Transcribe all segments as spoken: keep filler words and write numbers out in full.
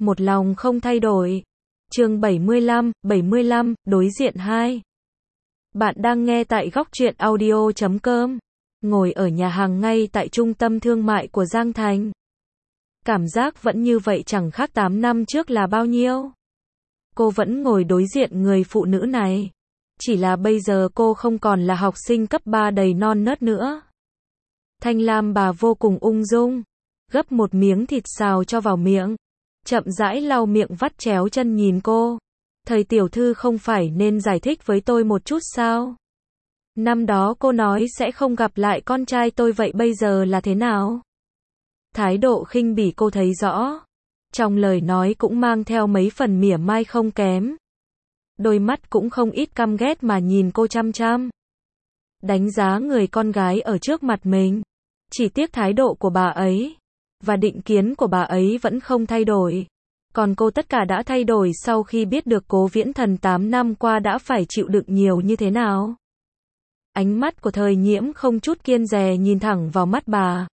một lòng không thay đổi. Chương bảy mươi lăm, bảy mươi lăm, đối diện hai. Bạn đang nghe tại góc truyện audio chấm com. Ngồi ở nhà hàng ngay tại trung tâm thương mại của Giang Thành. Cảm giác vẫn như vậy chẳng khác tám năm trước là bao nhiêu. Cô vẫn ngồi đối diện người phụ nữ này. Chỉ là bây giờ cô không còn là học sinh cấp ba đầy non nớt nữa. Thanh Lam bà vô cùng ung dung. Gấp một miếng thịt xào cho vào miệng. Chậm rãi lau miệng vắt chéo chân nhìn cô. Thầy tiểu thư không phải nên giải thích với tôi một chút sao? Năm đó cô nói sẽ không gặp lại con trai tôi, vậy bây giờ là thế nào? Thái độ khinh bỉ cô thấy rõ. Trong lời nói cũng mang theo mấy phần mỉa mai không kém. Đôi mắt cũng không ít căm ghét mà nhìn cô chăm chăm. Đánh giá người con gái ở trước mặt mình. Chỉ tiếc thái độ của bà ấy và định kiến của bà ấy vẫn không thay đổi. Còn cô tất cả đã thay đổi sau khi biết được Cố Viễn Thần tám năm qua đã phải chịu đựng nhiều như thế nào. Ánh mắt của Thời Nhiễm không chút kiêng dè nhìn thẳng vào mắt bà.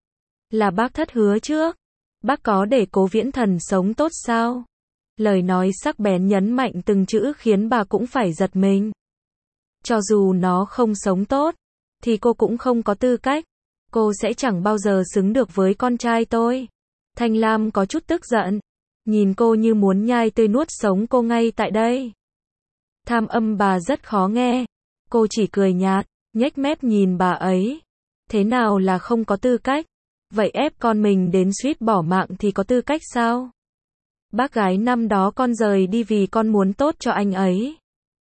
Là bác thất hứa trước. Bác có để Cố Viễn Thần sống tốt sao? Lời nói sắc bén nhấn mạnh từng chữ khiến bà cũng phải giật mình. Cho dù nó không sống tốt, thì cô cũng không có tư cách. Cô sẽ chẳng bao giờ xứng được với con trai tôi. Thanh Lam có chút tức giận. Nhìn cô như muốn nhai tươi nuốt sống cô ngay tại đây. Tham âm bà rất khó nghe. Cô chỉ cười nhạt, nhếch mép nhìn bà ấy. Thế nào là không có tư cách? Vậy ép con mình đến suýt bỏ mạng thì có tư cách sao? Bác gái năm đó con rời đi vì con muốn tốt cho anh ấy.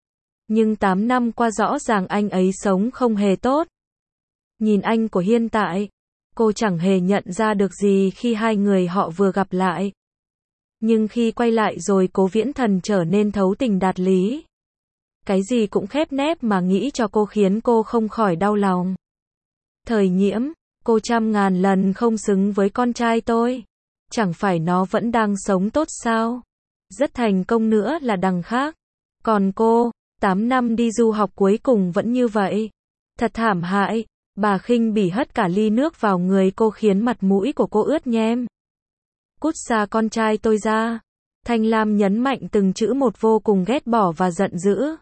Nhưng tám năm qua rõ ràng anh ấy sống không hề tốt. Nhìn anh của hiện tại, cô chẳng hề nhận ra được gì khi hai người họ vừa gặp lại. Nhưng khi quay lại rồi Cố Viễn Thần trở nên thấu tình đạt lý. Cái gì cũng khép nép mà nghĩ cho cô khiến cô không khỏi đau lòng. Thời Nhiễm, cô trăm ngàn lần không xứng với con trai tôi. Chẳng phải nó vẫn đang sống tốt sao? Rất thành công nữa là đằng khác. Còn cô, tám năm đi du học cuối cùng vẫn như vậy. Thật thảm hại. Bà khinh bỉ hất cả ly nước vào người cô khiến mặt mũi của cô ướt nhem. Cút xa con trai tôi ra. Thanh Lam nhấn mạnh từng chữ một vô cùng ghét bỏ và giận dữ.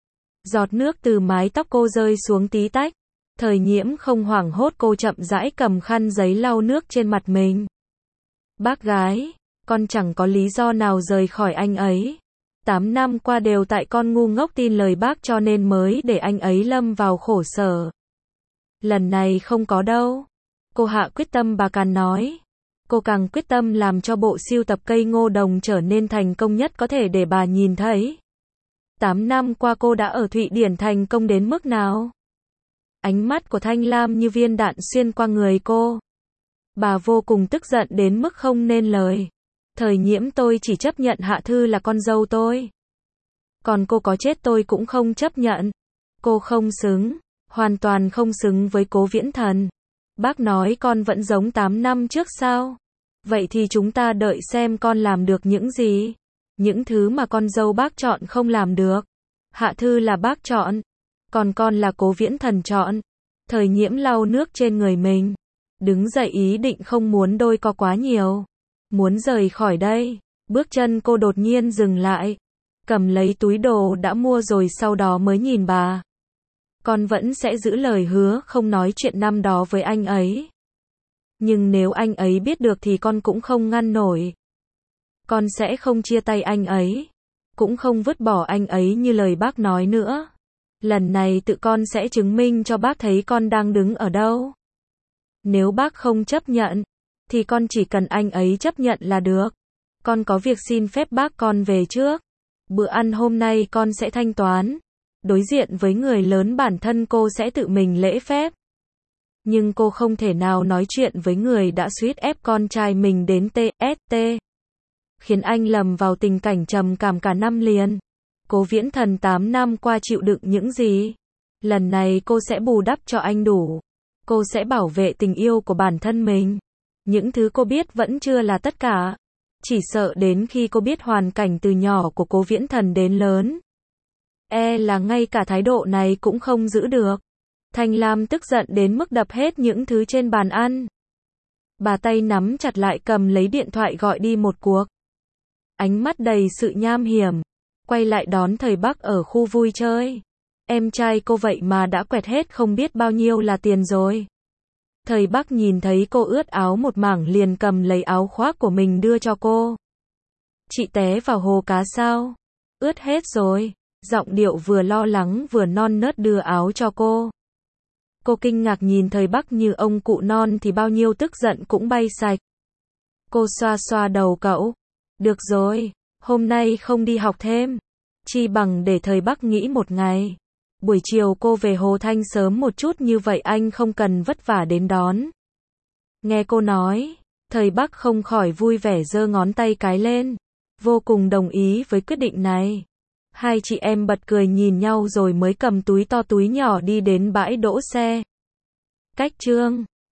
Giọt nước từ mái tóc cô rơi xuống tí tách. Thời Nhiễm không hoảng hốt, cô chậm rãi cầm khăn giấy lau nước trên mặt mình. Bác gái, con chẳng có lý do nào rời khỏi anh ấy. Tám năm qua đều tại con ngu ngốc tin lời bác cho nên mới để anh ấy lâm vào khổ sở. Lần này không có đâu. Cô hạ quyết tâm, bà càng nói. Cô càng quyết tâm làm cho bộ sưu tập cây ngô đồng trở nên thành công nhất có thể để bà nhìn thấy. Tám năm qua cô đã ở Thụy Điển thành công đến mức nào? Ánh mắt của Thanh Lam như viên đạn xuyên qua người cô. Bà vô cùng tức giận đến mức không nên lời. Thời Nhiễm, tôi chỉ chấp nhận Hạ Thư là con dâu tôi. Còn cô có chết tôi cũng không chấp nhận. Cô không xứng. Hoàn toàn không xứng với Cố Viễn Thần. Bác nói con vẫn giống tám năm trước sao? Vậy thì chúng ta đợi xem con làm được những gì? Những thứ mà con dâu bác chọn không làm được. Hạ Thư là bác chọn. Còn con là Cố Viễn Thần chọn. Thời Nhiễm lau nước trên người mình. Đứng dậy ý định không muốn đôi co quá nhiều. Muốn rời khỏi đây. Bước chân cô đột nhiên dừng lại. Cầm lấy túi đồ đã mua rồi sau đó mới nhìn bà. Con vẫn sẽ giữ lời hứa không nói chuyện năm đó với anh ấy. Nhưng nếu anh ấy biết được thì con cũng không ngăn nổi. Con sẽ không chia tay anh ấy. Cũng không vứt bỏ anh ấy như lời bác nói nữa. Lần này tự con sẽ chứng minh cho bác thấy con đang đứng ở đâu. Nếu bác không chấp nhận, thì con chỉ cần anh ấy chấp nhận là được. Con có việc xin phép bác con về trước. Bữa ăn hôm nay con sẽ thanh toán. Đối diện với người lớn bản thân cô sẽ tự mình lễ phép. Nhưng cô không thể nào nói chuyện với người đã suýt ép con trai mình đến tê ét tê. Khiến anh lầm vào tình cảnh trầm cảm cả năm liền. Cố Viễn Thần tám năm qua chịu đựng những gì? Lần này cô sẽ bù đắp cho anh đủ. Cô sẽ bảo vệ tình yêu của bản thân mình. Những thứ cô biết vẫn chưa là tất cả. Chỉ sợ đến khi cô biết hoàn cảnh từ nhỏ của Cố Viễn Thần đến lớn. E là ngay cả thái độ này cũng không giữ được. Thanh Lam tức giận đến mức đập hết những thứ trên bàn ăn. Bà tay nắm chặt lại cầm lấy điện thoại gọi đi một cuộc. ánh mắt đầy sự nham hiểm, quay lại đón thầy Bắc ở khu vui chơi. Em trai cô vậy mà đã quẹt hết không biết bao nhiêu là tiền rồi. Thầy Bắc nhìn thấy cô ướt áo một mảng liền cầm lấy áo khoác của mình đưa cho cô. Chị té vào hồ cá sao? Ướt hết rồi. Giọng điệu vừa lo lắng vừa non nớt đưa áo cho cô. Cô kinh ngạc nhìn thầy Bắc như ông cụ non thì bao nhiêu tức giận cũng bay sạch. Cô xoa xoa đầu cậu. Được rồi, hôm nay không đi học thêm. Chi bằng để thầy Bắc nghỉ một ngày. Buổi chiều cô về Hồ Thanh sớm một chút như vậy anh không cần vất vả đến đón. Nghe cô nói, thầy Bắc không khỏi vui vẻ giơ ngón tay cái lên. Vô cùng đồng ý với quyết định này. Hai chị em bật cười nhìn nhau rồi mới cầm túi to túi nhỏ đi đến bãi đỗ xe. Cách chương